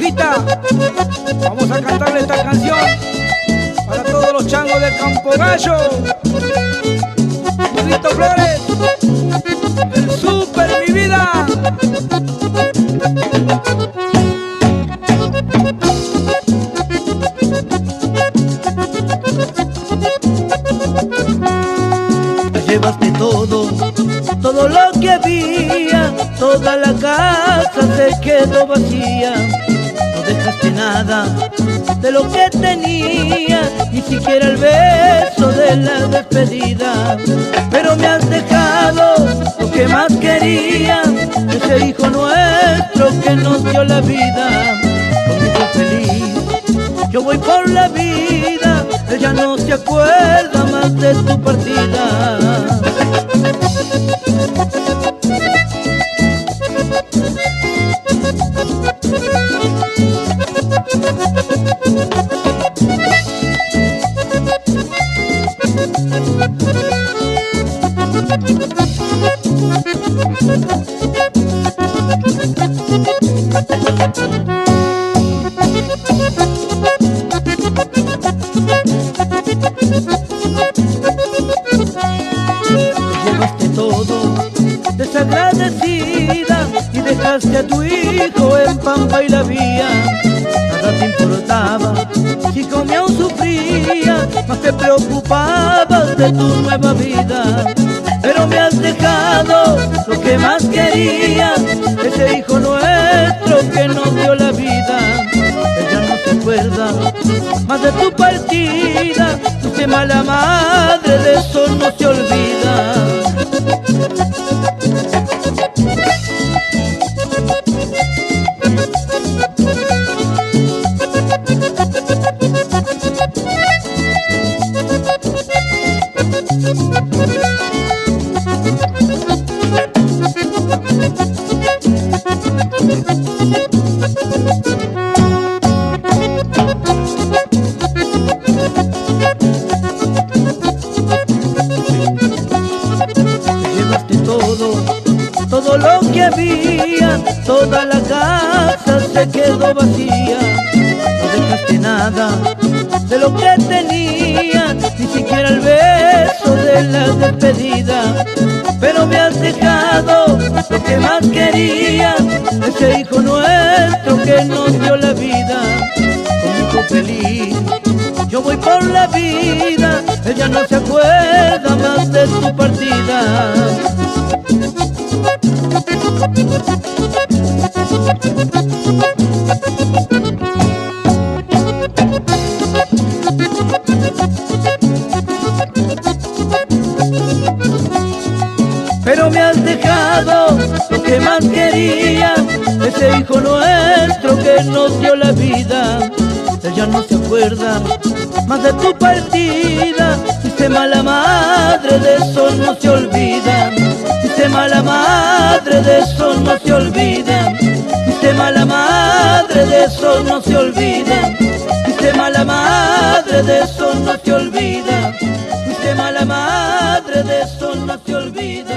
Lupita. Vamos a cantarle esta canción para todos los changos del Campo Gallo. Burrito Flores, el súper, mi vida. Te llevaste todo lo que había, toda la casa se quedó vacía. No dejaste nada de lo que tenía, ni siquiera el beso de la despedida. Pero me has dejado lo que más quería, ese hijo nuestro que nos dio la vida. Conmigo feliz, yo voy por la vida, ella no se acuerda más de tu partida. Llevaste todo desagradecida y dejaste a tu hijo en Pampa y la vía. Nada te importaba, si comía o sufría, más te preocupabas de tu nueva vida. Pero me has dejado lo que más quería, ese hijo nuestro que nos dio la vida. Ella no se acuerda más de tu partida, fuiste mala madre, de eso no se olvida. Todo lo que había, toda la casa se quedó vacía. No dejaste nada de lo que tenía, ni siquiera el beso de la despedida. Pero me has dejado lo que más quería, ese hijo nuestro que nos dio la vida. Conmigo feliz, yo voy por la vida, ella no se acuerda más de tu partida. Pero me has dejado lo que más quería, ese hijo nuestro que nos dio la vida. Ella no se acuerda más de tu partida, fuiste mala madre, de eso no se olvida. Fuiste mala madre, de eso no se olvida. Fuiste mala madre, de eso no se olvida. Fuiste mala madre, de eso no se olvida. Fuiste mala madre, de eso no se olvida.